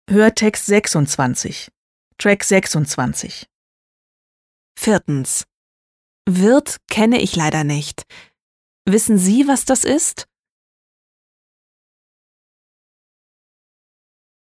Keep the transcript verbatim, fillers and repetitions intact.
Hörtext sechsundzwanzig. Track sechsundzwanzig. Viertens. Wirt kenne ich leider nicht. Wissen Sie, was das ist?